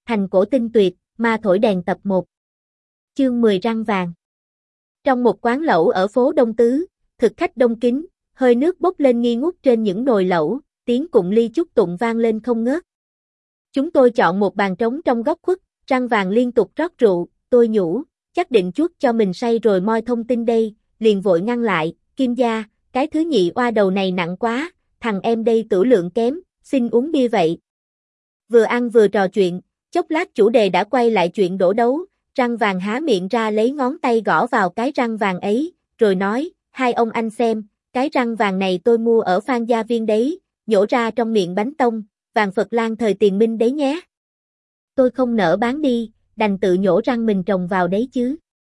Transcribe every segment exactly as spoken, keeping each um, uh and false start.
Thành cổ tinh tuyệt, ma thổi đèn tập một. Chương mười răng vàng. Trong một quán lẩu ở phố Đông Tứ, thực khách đông kín, hơi nước bốc lên nghi ngút trên những nồi lẩu, tiếng cụng ly chúc tụng vang lên không ngớt. Chúng tôi chọn một bàn trống trong góc khuất, răng vàng liên tục rót rượu, tôi nhủ, chắc định chuốt cho mình say rồi moi thông tin đây, liền vội ngăn lại, Kim gia, cái thứ nhị oa đầu này nặng quá, thằng em đây tửu lượng kém, xin uống bia vậy. Vừa ăn vừa trò chuyện, chốc lát chủ đề đã quay lại chuyện đổ đấu, răng vàng há miệng ra lấy ngón tay gõ vào cái răng vàng ấy, rồi nói, hai ông anh xem, cái răng vàng này tôi mua ở Phan Gia Viên đấy, nhổ ra trong miệng bánh tông, vàng Phật Lan thời tiền minh đấy nhé. Tôi không nỡ bán đi, đành tự nhổ răng mình trồng vào đấy chứ.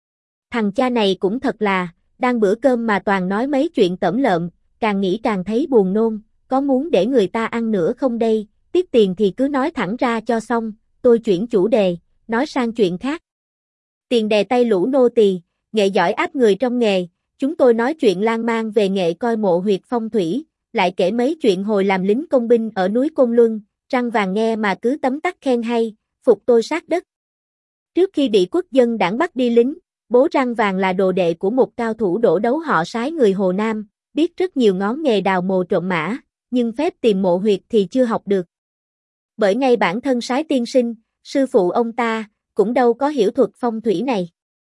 Thằng cha này cũng thật là, đang bữa cơm mà toàn nói mấy chuyện tởm lợm, càng nghĩ càng thấy buồn nôn, có muốn để người ta ăn nữa không đây, tiếc tiền thì cứ nói thẳng ra cho xong, tôi chuyển chủ đề, nói sang chuyện khác. Tiền đè tay lũ nô tỳ, nghệ giỏi áp người trong nghề, chúng tôi nói chuyện lan man về nghệ coi mộ huyệt phong thủy, lại kể mấy chuyện hồi làm lính công binh ở núi Côn Luân, răng vàng nghe mà cứ tấm tắc khen hay, phục tôi sát đất. Trước khi bị quốc dân đảng bắt đi lính, bố răng vàng là đồ đệ của một cao thủ đổ đấu họ Sái người Hồ Nam, biết rất nhiều ngón nghề đào mồ trộm mã, nhưng phép tìm mộ huyệt thì chưa học được. Bởi ngay bản thân Sái tiên sinh, sư phụ ông ta, cũng đâu có hiểu thuật phong thủy này.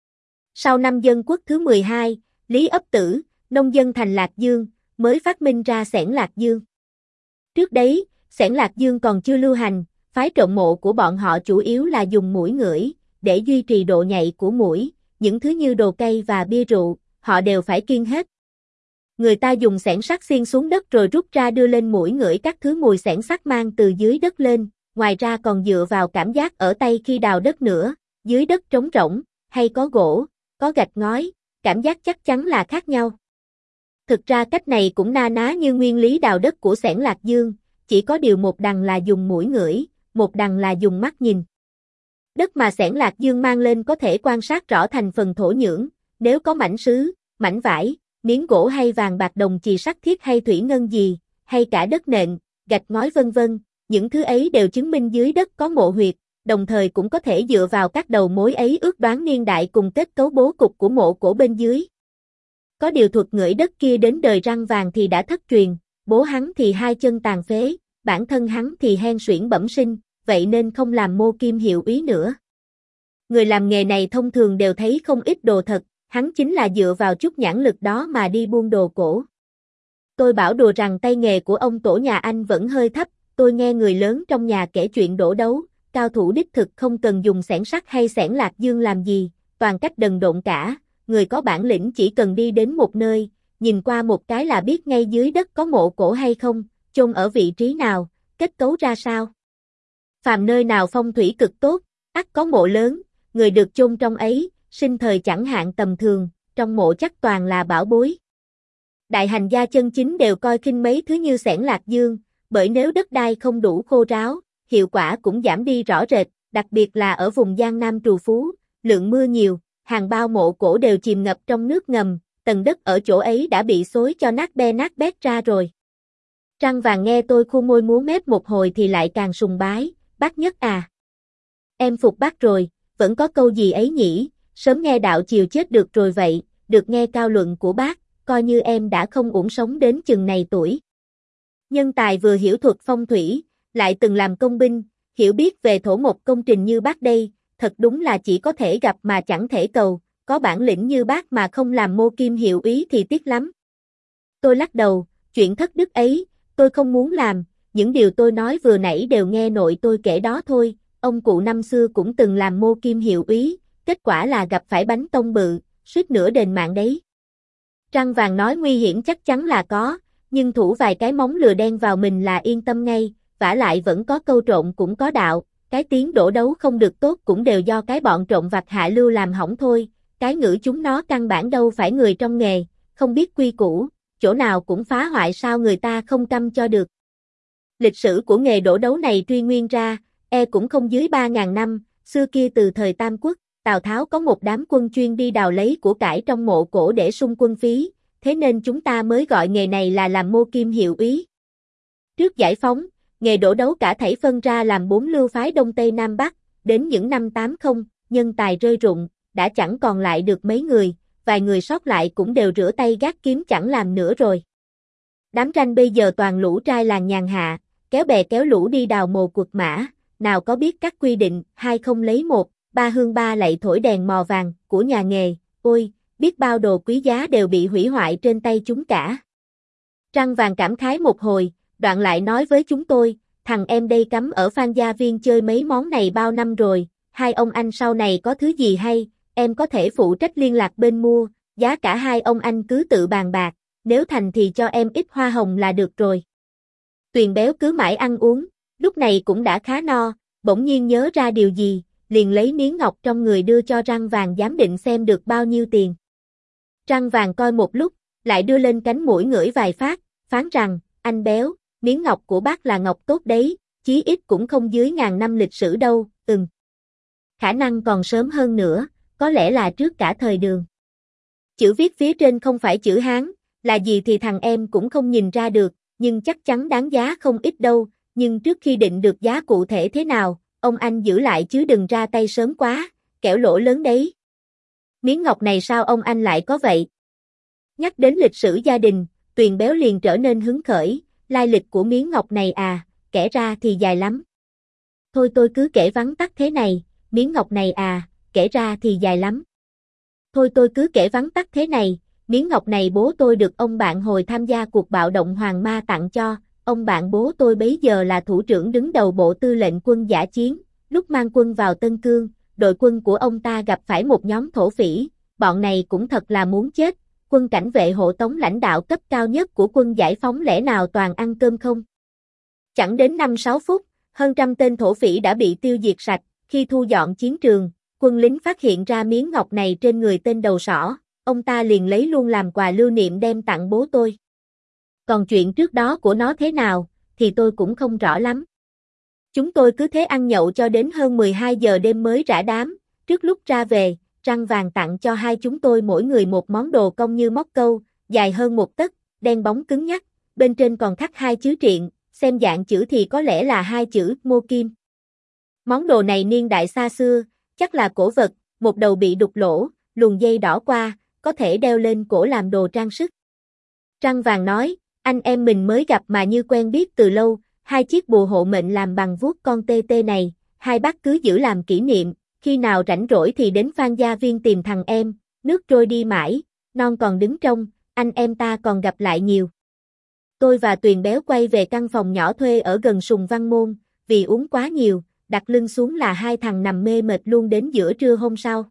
Sau năm Dân quốc thứ mười hai, Lý Ấp Tử, nông dân thành Lạc Dương, mới phát minh ra xẻng Lạc Dương. Trước đấy, xẻng Lạc Dương còn chưa lưu hành, phái trộm mộ của bọn họ chủ yếu là dùng mũi ngửi, để duy trì độ nhạy của mũi, những thứ như đồ cây và bia rượu, họ đều phải kiêng hết. Người ta dùng xẻng sắt xiên xuống đất rồi rút ra đưa lên mũi ngửi các thứ mùi xẻng sắt mang từ dưới đất lên, ngoài ra còn dựa vào cảm giác ở tay khi đào đất nữa, dưới đất trống rỗng, hay có gỗ, có gạch ngói, cảm giác chắc chắn là khác nhau. Thực ra cách này cũng na ná như nguyên lý đào đất của xẻng Lạc Dương, chỉ có điều một đằng là dùng mũi ngửi, một đằng là dùng mắt nhìn. Đất mà xẻng Lạc Dương mang lên có thể quan sát rõ thành phần thổ nhưỡng, nếu có mảnh sứ, mảnh vải, miếng gỗ hay vàng bạc đồng chì sắt thiết hay thủy ngân gì, hay cả đất nện, gạch ngói vân vân, những thứ ấy đều chứng minh dưới đất có mộ huyệt, đồng thời cũng có thể dựa vào các đầu mối ấy ước đoán niên đại cùng kết cấu bố cục của mộ cổ bên dưới. Có điều thuật ngửi đất kia đến đời răng vàng thì đã thất truyền, bố hắn thì hai chân tàn phế, bản thân hắn thì hen suyễn bẩm sinh, vậy nên không làm mô kim hiệu úy nữa. Người làm nghề này thông thường đều thấy không ít đồ thật, hắn chính là dựa vào chút nhãn lực đó mà đi buôn đồ cổ. Tôi bảo đùa rằng tay nghề của ông tổ nhà anh vẫn hơi thấp, tôi nghe người lớn trong nhà kể chuyện đổ đấu, cao thủ đích thực không cần dùng xẻng sắt hay xẻng Lạc Dương làm gì, toàn cách đần độn cả, người có bản lĩnh chỉ cần đi đến một nơi, nhìn qua một cái là biết ngay dưới đất có mộ cổ hay không, chôn ở vị trí nào, kết cấu ra sao. Phàm nơi nào phong thủy cực tốt, ắt có mộ lớn, người được chôn trong ấy, sinh thời chẳng hạn tầm thường, trong mộ chắc toàn là bảo bối. Đại hành gia chân chính đều coi khinh mấy thứ như xẻng Lạc Dương, bởi nếu đất đai không đủ khô ráo, hiệu quả cũng giảm đi rõ rệt, đặc biệt là ở vùng Giang Nam trù phú, lượng mưa nhiều, hàng bao mộ cổ đều chìm ngập trong nước ngầm, tầng đất ở chỗ ấy đã bị xối cho nát be nát bét ra rồi. Răng vàng nghe tôi khu môi múa mép một hồi thì lại càng sùng bái, bác Nhất à. Em phục bác rồi, vẫn có câu gì ấy nhỉ, sớm nghe đạo chiều chết được rồi vậy, được nghe cao luận của bác, coi như em đã không uổng sống đến chừng này tuổi. Nhân tài vừa hiểu thuật phong thủy, lại từng làm công binh, hiểu biết về thổ mộc công trình như bác đây, thật đúng là chỉ có thể gặp mà chẳng thể cầu, có bản lĩnh như bác mà không làm mô kim hiệu úy thì tiếc lắm. Tôi lắc đầu, chuyện thất đức ấy, tôi không muốn làm, những điều tôi nói vừa nãy đều nghe nội tôi kể đó thôi, ông cụ năm xưa cũng từng làm mô kim hiệu úy, kết quả là gặp phải bánh tông bự, suýt nữa đền mạng đấy. Răng vàng nói nguy hiểm chắc chắn là có, nhưng thủ vài cái móng lừa đen vào mình là yên tâm ngay, vả lại vẫn có câu trộm cũng có đạo, cái tiếng đổ đấu không được tốt cũng đều do cái bọn trộm vặt hạ lưu làm hỏng thôi, cái ngữ chúng nó căn bản đâu phải người trong nghề, không biết quy củ, chỗ nào cũng phá hoại sao người ta không căm cho được. Lịch sử của nghề đổ đấu này truy nguyên ra, e cũng không dưới ba ngàn năm, xưa kia từ thời Tam Quốc, Tào Tháo có một đám quân chuyên đi đào lấy của cải trong mộ cổ để sung quân phí, thế nên chúng ta mới gọi nghề này là làm mô kim hiệu úy. Trước giải phóng, nghề đổ đấu cả thảy phân ra làm bốn lưu phái Đông Tây Nam Bắc, đến những năm tám mươi, nhân tài rơi rụng, đã chẳng còn lại được mấy người, vài người sót lại cũng đều rửa tay gác kiếm chẳng làm nữa rồi. Đám ranh bây giờ toàn lũ trai làng nhàn hạ, kéo bè kéo lũ đi đào mồ quật mã, nào có biết các quy định, hai không lấy một, ba hương ba lạy thổi đèn mò vàng, của nhà nghề, ôi, biết bao đồ quý giá đều bị hủy hoại trên tay chúng cả. Trăng vàng cảm khái một hồi, đoạn lại nói với chúng tôi, thằng em đây cắm ở Phan Gia Viên chơi mấy món này bao năm rồi, hai ông anh sau này có thứ gì hay, em có thể phụ trách liên lạc bên mua, giá cả hai ông anh cứ tự bàn bạc, nếu thành thì cho em ít hoa hồng là được rồi. Tuyền béo cứ mãi ăn uống, lúc này cũng đã khá no, bỗng nhiên nhớ ra điều gì, liền lấy miếng ngọc trong người đưa cho Răng Vàng giám định xem được bao nhiêu tiền. Răng Vàng coi một lúc, lại đưa lên cánh mũi ngửi vài phát, phán rằng, anh béo, miếng ngọc của bác là ngọc tốt đấy, chí ít cũng không dưới ngàn năm lịch sử đâu, ừm. Khả năng còn sớm hơn nữa, có lẽ là trước cả thời Đường. Chữ viết phía trên không phải chữ Hán, là gì thì thằng em cũng không nhìn ra được, nhưng chắc chắn đáng giá không ít đâu, nhưng trước khi định được giá cụ thể thế nào, ông anh giữ lại chứ đừng ra tay sớm quá, kẻo lỗ lớn đấy. Miếng ngọc này sao ông anh lại có vậy? Nhắc đến lịch sử gia đình, Tuyền béo liền trở nên hứng khởi, lai lịch của miếng ngọc này à, kể ra thì dài lắm. Thôi tôi cứ kể vắn tắt thế này, miếng ngọc này à, kể ra thì dài lắm. Thôi tôi cứ kể vắn tắt thế này, miếng ngọc này bố tôi được ông bạn hồi tham gia cuộc bạo động Hoàng Ma tặng cho, ông bạn bố tôi bấy giờ là thủ trưởng đứng đầu bộ tư lệnh quân dã chiến, lúc mang quân vào Tân Cương, đội quân của ông ta gặp phải một nhóm thổ phỉ, bọn này cũng thật là muốn chết, quân cảnh vệ hộ tống lãnh đạo cấp cao nhất của quân giải phóng lẽ nào toàn ăn cơm không? Chẳng đến năm sáu phút, hơn trăm tên thổ phỉ đã bị tiêu diệt sạch, khi thu dọn chiến trường, quân lính phát hiện ra miếng ngọc này trên người tên đầu sỏ, ông ta liền lấy luôn làm quà lưu niệm đem tặng bố tôi. Còn chuyện trước đó của nó thế nào, thì tôi cũng không rõ lắm. Chúng tôi cứ thế ăn nhậu cho đến hơn mười hai giờ đêm mới rã đám, trước lúc ra về, Răng Vàng tặng cho hai chúng tôi mỗi người một món đồ cong như móc câu, dài hơn một tấc, đen bóng cứng nhắc, bên trên còn khắc hai chữ triện, xem dạng chữ thì có lẽ là hai chữ Mô Kim. Món đồ này niên đại xa xưa, chắc là cổ vật, một đầu bị đục lỗ, luồn dây đỏ qua, có thể đeo lên cổ làm đồ trang sức. Răng Vàng nói, anh em mình mới gặp mà như quen biết từ lâu, hai chiếc bùa hộ mệnh làm bằng vuốt con tê tê này, hai bác cứ giữ làm kỷ niệm, khi nào rảnh rỗi thì đến Phan Gia Viên tìm thằng em, nước trôi đi mãi, non còn đứng trông, anh em ta còn gặp lại nhiều. Tôi và Tuyền béo quay về căn phòng nhỏ thuê ở gần Sùng Văn Môn, vì uống quá nhiều, đặt lưng xuống là hai thằng nằm mê mệt luôn đến giữa trưa hôm sau.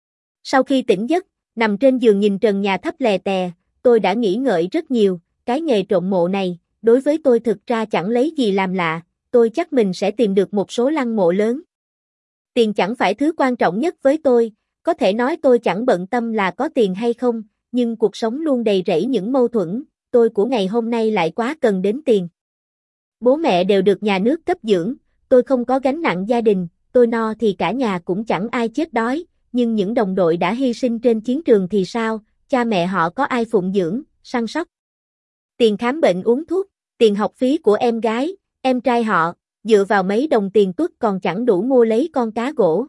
Sau khi tỉnh giấc, nằm trên giường nhìn trần nhà thấp lè tè, tôi đã nghĩ ngợi rất nhiều, cái nghề trộm mộ này, đối với tôi thực ra chẳng lấy gì làm lạ, tôi chắc mình sẽ tìm được một số lăng mộ lớn. Tiền chẳng phải thứ quan trọng nhất với tôi, có thể nói tôi chẳng bận tâm là có tiền hay không, nhưng cuộc sống luôn đầy rẫy những mâu thuẫn, tôi của ngày hôm nay lại quá cần đến tiền. Bố mẹ đều được nhà nước cấp dưỡng, tôi không có gánh nặng gia đình, tôi no thì cả nhà cũng chẳng ai chết đói, nhưng những đồng đội đã hy sinh trên chiến trường thì sao, cha mẹ họ có ai phụng dưỡng, săn sóc. Tiền khám bệnh uống thuốc, tiền học phí của em gái, em trai họ, dựa vào mấy đồng tiền tuất còn chẳng đủ mua lấy con cá gỗ.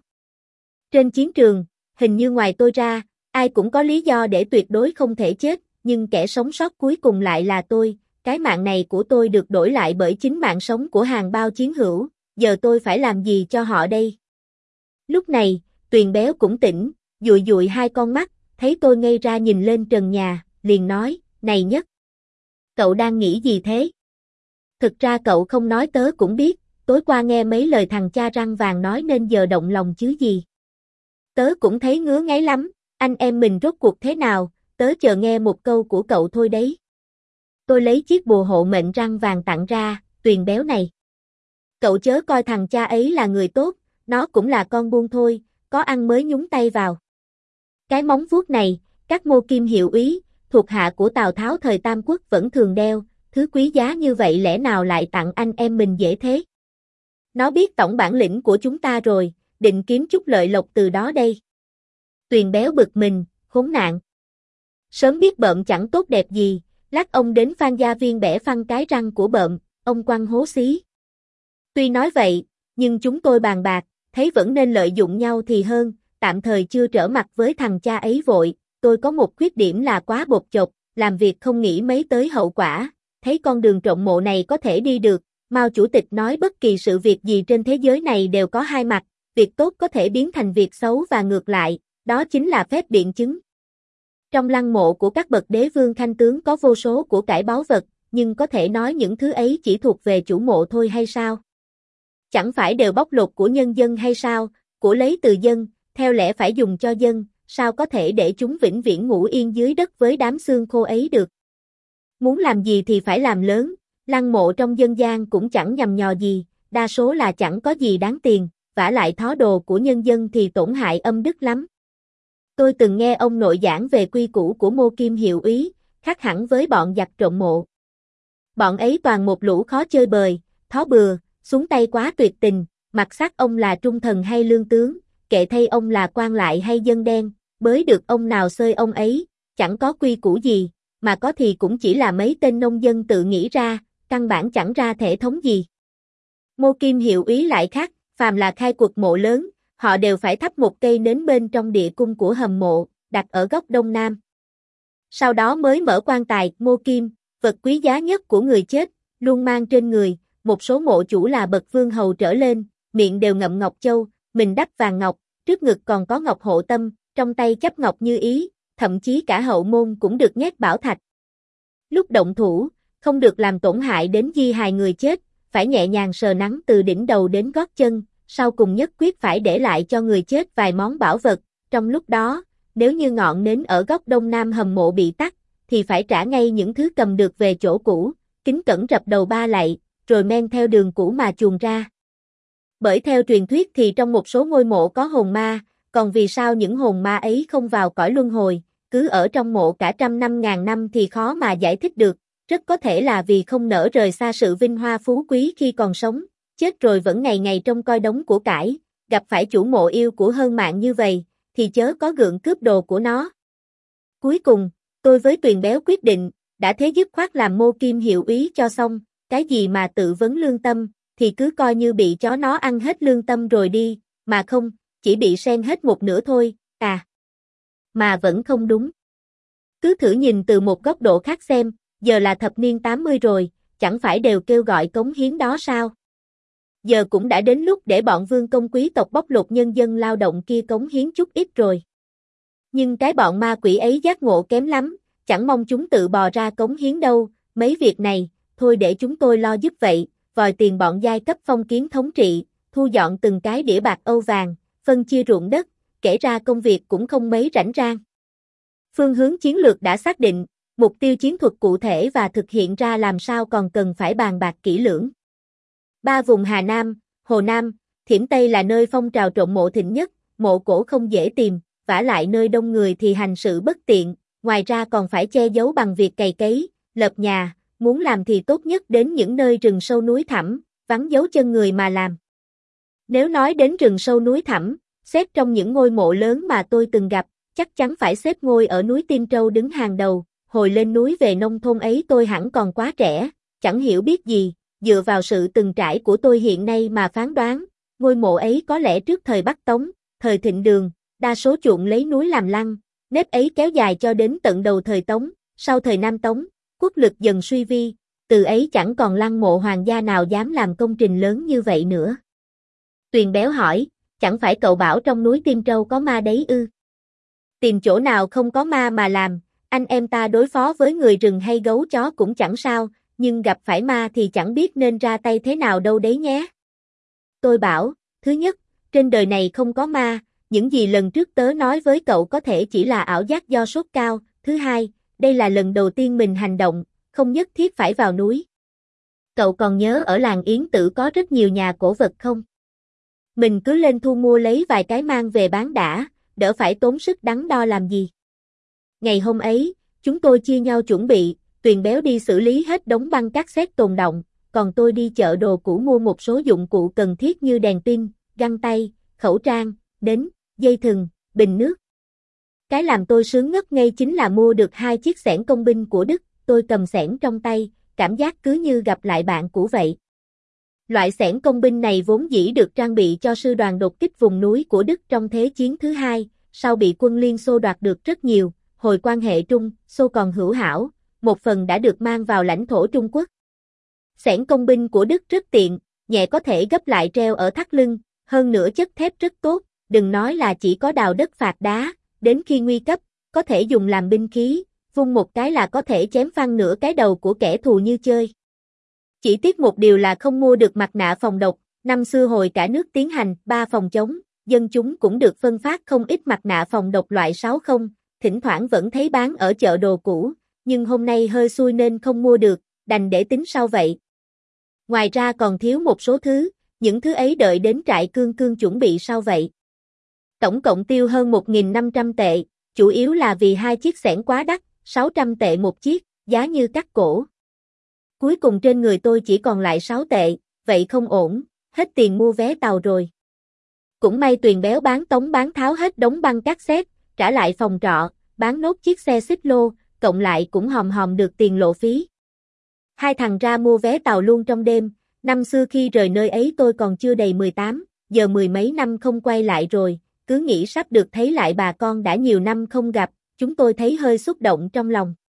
Trên chiến trường, hình như ngoài tôi ra, ai cũng có lý do để tuyệt đối không thể chết, nhưng kẻ sống sót cuối cùng lại là tôi, cái mạng này của tôi được đổi lại bởi chính mạng sống của hàng bao chiến hữu, giờ tôi phải làm gì cho họ đây? Lúc này, Tuyền béo cũng tỉnh, dụi dụi hai con mắt, thấy tôi ngây ra nhìn lên trần nhà, liền nói, này Nhất, cậu đang nghĩ gì thế? Thực ra cậu không nói tớ cũng biết, tối qua nghe mấy lời thằng cha Răng Vàng nói nên giờ động lòng chứ gì. Tớ cũng thấy ngứa ngáy lắm, anh em mình rốt cuộc thế nào, tớ chờ nghe một câu của cậu thôi đấy. Tôi lấy chiếc bùa hộ mệnh Răng Vàng tặng ra, Tuyền béo này. Cậu chớ coi thằng cha ấy là người tốt, nó cũng là con buôn thôi, có ăn mới nhúng tay vào. Cái móng vuốt này, các Mô Kim hiệu úy, thuộc hạ của Tào Tháo thời Tam Quốc vẫn thường đeo, thứ quý giá như vậy lẽ nào lại tặng anh em mình dễ thế? Nó biết tổng bản lĩnh của chúng ta rồi, định kiếm chút lợi lộc từ đó đây. Tuyền béo bực mình, khốn nạn. Sớm biết bợm chẳng tốt đẹp gì, lát ông đến Phan Gia Viên bẻ phăng cái răng của bợm, ông quăng hố xí. Tuy nói vậy, nhưng chúng tôi bàn bạc, thấy vẫn nên lợi dụng nhau thì hơn, tạm thời chưa trở mặt với thằng cha ấy vội, tôi có một khuyết điểm là quá bột chột, làm việc không nghĩ mấy tới hậu quả, thấy con đường trộm mộ này có thể đi được, Mao chủ tịch nói bất kỳ sự việc gì trên thế giới này đều có hai mặt, việc tốt có thể biến thành việc xấu và ngược lại, đó chính là phép biện chứng. Trong lăng mộ của các bậc đế vương khanh tướng có vô số của cải báu vật, nhưng có thể nói những thứ ấy chỉ thuộc về chủ mộ thôi hay sao? Chẳng phải đều bóc lột của nhân dân hay sao, của lấy từ dân, theo lẽ phải dùng cho dân, sao có thể để chúng vĩnh viễn ngủ yên dưới đất với đám xương khô ấy được? Muốn làm gì thì phải làm lớn, lăng mộ trong dân gian cũng chẳng nhằm nhò gì, đa số là chẳng có gì đáng tiền, vả lại thó đồ của nhân dân thì tổn hại âm đức lắm. Tôi từng nghe ông nội giảng về quy củ của Mô Kim hiệu úy, khác hẳn với bọn giặc trộm mộ. Bọn ấy toàn một lũ khó chơi bời, thó bừa, xuống tay quá tuyệt tình, mặc sắc ông là trung thần hay lương tướng, kệ thay ông là quan lại hay dân đen, bới được ông nào xơi ông ấy, chẳng có quy củ gì, mà có thì cũng chỉ là mấy tên nông dân tự nghĩ ra, căn bản chẳng ra thể thống gì. Mô Kim hiệu úy lại khác, phàm là khai quật mộ lớn, họ đều phải thắp một cây nến bên trong địa cung của hầm mộ, đặt ở góc đông nam. Sau đó mới mở quan tài, Mô Kim, vật quý giá nhất của người chết, luôn mang trên người, một số mộ chủ là bậc vương hầu trở lên, miệng đều ngậm ngọc châu, mình đắp vàng ngọc, trước ngực còn có ngọc hộ tâm, trong tay chấp ngọc như ý, thậm chí cả hậu môn cũng được nhét bảo thạch. Lúc động thủ, không được làm tổn hại đến di hài người chết, phải nhẹ nhàng sờ nắn từ đỉnh đầu đến gót chân, sau cùng nhất quyết phải để lại cho người chết vài món bảo vật, trong lúc đó, nếu như ngọn nến ở góc đông nam hầm mộ bị tắt, thì phải trả ngay những thứ cầm được về chỗ cũ, kính cẩn rập đầu ba lạy, rồi men theo đường cũ mà chuồn ra. Bởi theo truyền thuyết thì trong một số ngôi mộ có hồn ma, còn vì sao những hồn ma ấy không vào cõi luân hồi, cứ ở trong mộ cả trăm năm ngàn năm thì khó mà giải thích được, rất có thể là vì không nỡ rời xa sự vinh hoa phú quý khi còn sống, chết rồi vẫn ngày ngày trông coi đống của cải, gặp phải chủ mộ yêu của hơn mạng như vậy, thì chớ có gượng cướp đồ của nó. Cuối cùng, tôi với Tuyền Béo quyết định, đã thế dứt khoát làm Mô Kim hiệu úy cho xong, cái gì mà tự vấn lương tâm, thì cứ coi như bị chó nó ăn hết lương tâm rồi đi, mà không, chỉ bị sen hết một nửa thôi, à. Mà vẫn không đúng. Cứ thử nhìn từ một góc độ khác xem, giờ là thập niên tám mươi rồi, chẳng phải đều kêu gọi cống hiến đó sao? Giờ cũng đã đến lúc để bọn vương công quý tộc bóc lột nhân dân lao động kia cống hiến chút ít rồi. Nhưng cái bọn ma quỷ ấy giác ngộ kém lắm, chẳng mong chúng tự bò ra cống hiến đâu, mấy việc này, thôi để chúng tôi lo giúp vậy, vòi tiền bọn giai cấp phong kiến thống trị, thu dọn từng cái đĩa bạc Âu vàng, phân chia ruộng đất, kể ra công việc cũng không mấy rảnh rang. Phương hướng chiến lược đã xác định, mục tiêu chiến thuật cụ thể và thực hiện ra làm sao còn cần phải bàn bạc kỹ lưỡng. Ba vùng Hà Nam, Hồ Nam, Thiểm Tây là nơi phong trào trộm mộ thịnh nhất, mộ cổ không dễ tìm, vả lại nơi đông người thì hành sự bất tiện, ngoài ra còn phải che giấu bằng việc cày cấy, lợp nhà, muốn làm thì tốt nhất đến những nơi rừng sâu núi thẳm, vắng dấu chân người mà làm. Nếu nói đến rừng sâu núi thẳm, xếp trong những ngôi mộ lớn mà tôi từng gặp, chắc chắn phải xếp ngôi ở núi Tiên Trâu đứng hàng đầu, hồi lên núi về nông thôn ấy tôi hẳn còn quá trẻ, chẳng hiểu biết gì, dựa vào sự từng trải của tôi hiện nay mà phán đoán, ngôi mộ ấy có lẽ trước thời Bắc Tống, thời Thịnh Đường, đa số chuộng lấy núi làm lăng, nếp ấy kéo dài cho đến tận đầu thời Tống, sau thời Nam Tống, quốc lực dần suy vi, từ ấy chẳng còn lăng mộ hoàng gia nào dám làm công trình lớn như vậy nữa. Tuyền Béo hỏi, chẳng phải cậu bảo trong núi Tiên Trâu có ma đấy ư? Tìm chỗ nào không có ma mà làm, anh em ta đối phó với người rừng hay gấu chó cũng chẳng sao, nhưng gặp phải ma thì chẳng biết nên ra tay thế nào đâu đấy nhé. Tôi bảo, thứ nhất, trên đời này không có ma, những gì lần trước tớ nói với cậu có thể chỉ là ảo giác do sốt cao, thứ hai, đây là lần đầu tiên mình hành động, không nhất thiết phải vào núi. Cậu còn nhớ ở làng Yến Tử có rất nhiều nhà cổ vật không? Mình cứ lên thu mua lấy vài cái mang về bán đã, đỡ phải tốn sức đắn đo làm gì. Ngày hôm ấy, chúng tôi chia nhau chuẩn bị, Tuyền Béo đi xử lý hết đống băng cát sét tồn đọng, còn tôi đi chợ đồ cũ mua một số dụng cụ cần thiết như đèn pin, găng tay, khẩu trang, nến, dây thừng, bình nước. Cái làm tôi sướng ngất ngây chính là mua được hai chiếc xẻng công binh của Đức, tôi cầm xẻng trong tay, cảm giác cứ như gặp lại bạn cũ vậy. Loại xẻng công binh này vốn dĩ được trang bị cho sư đoàn đột kích vùng núi của Đức trong Thế chiến thứ hai, sau bị quân Liên Xô đoạt được rất nhiều, hồi quan hệ Trung, Xô còn hữu hảo, một phần đã được mang vào lãnh thổ Trung Quốc. Xẻng công binh của Đức rất tiện, nhẹ có thể gấp lại treo ở thắt lưng, hơn nữa chất thép rất tốt, đừng nói là chỉ có đào đất phạt đá, đến khi nguy cấp, có thể dùng làm binh khí, vung một cái là có thể chém phăng nửa cái đầu của kẻ thù như chơi. Chỉ tiếc một điều là không mua được mặt nạ phòng độc, năm xưa hồi cả nước tiến hành ba phòng chống, dân chúng cũng được phân phát không ít mặt nạ phòng độc loại sáu không, thỉnh thoảng vẫn thấy bán ở chợ đồ cũ, nhưng hôm nay hơi xui nên không mua được, đành để tính sau vậy. Ngoài ra còn thiếu một số thứ, những thứ ấy đợi đến trại cương cương chuẩn bị sau vậy. Tổng cộng tiêu hơn một nghìn năm trăm tệ, chủ yếu là vì hai chiếc xẻng quá đắt, sáu trăm tệ một chiếc, giá như cắt cổ. Cuối cùng trên người tôi chỉ còn lại sáu tệ, vậy không ổn, hết tiền mua vé tàu rồi. Cũng may Tuyền béo bán tống bán tháo hết đống băng cassette, trả lại phòng trọ, bán nốt chiếc xe xích lô, cộng lại cũng hòm hòm được tiền lộ phí. Hai thằng ra mua vé tàu luôn trong đêm, năm xưa khi rời nơi ấy tôi còn chưa đầy mười tám, giờ mười mấy năm không quay lại rồi, cứ nghĩ sắp được thấy lại bà con đã nhiều năm không gặp, chúng tôi thấy hơi xúc động trong lòng.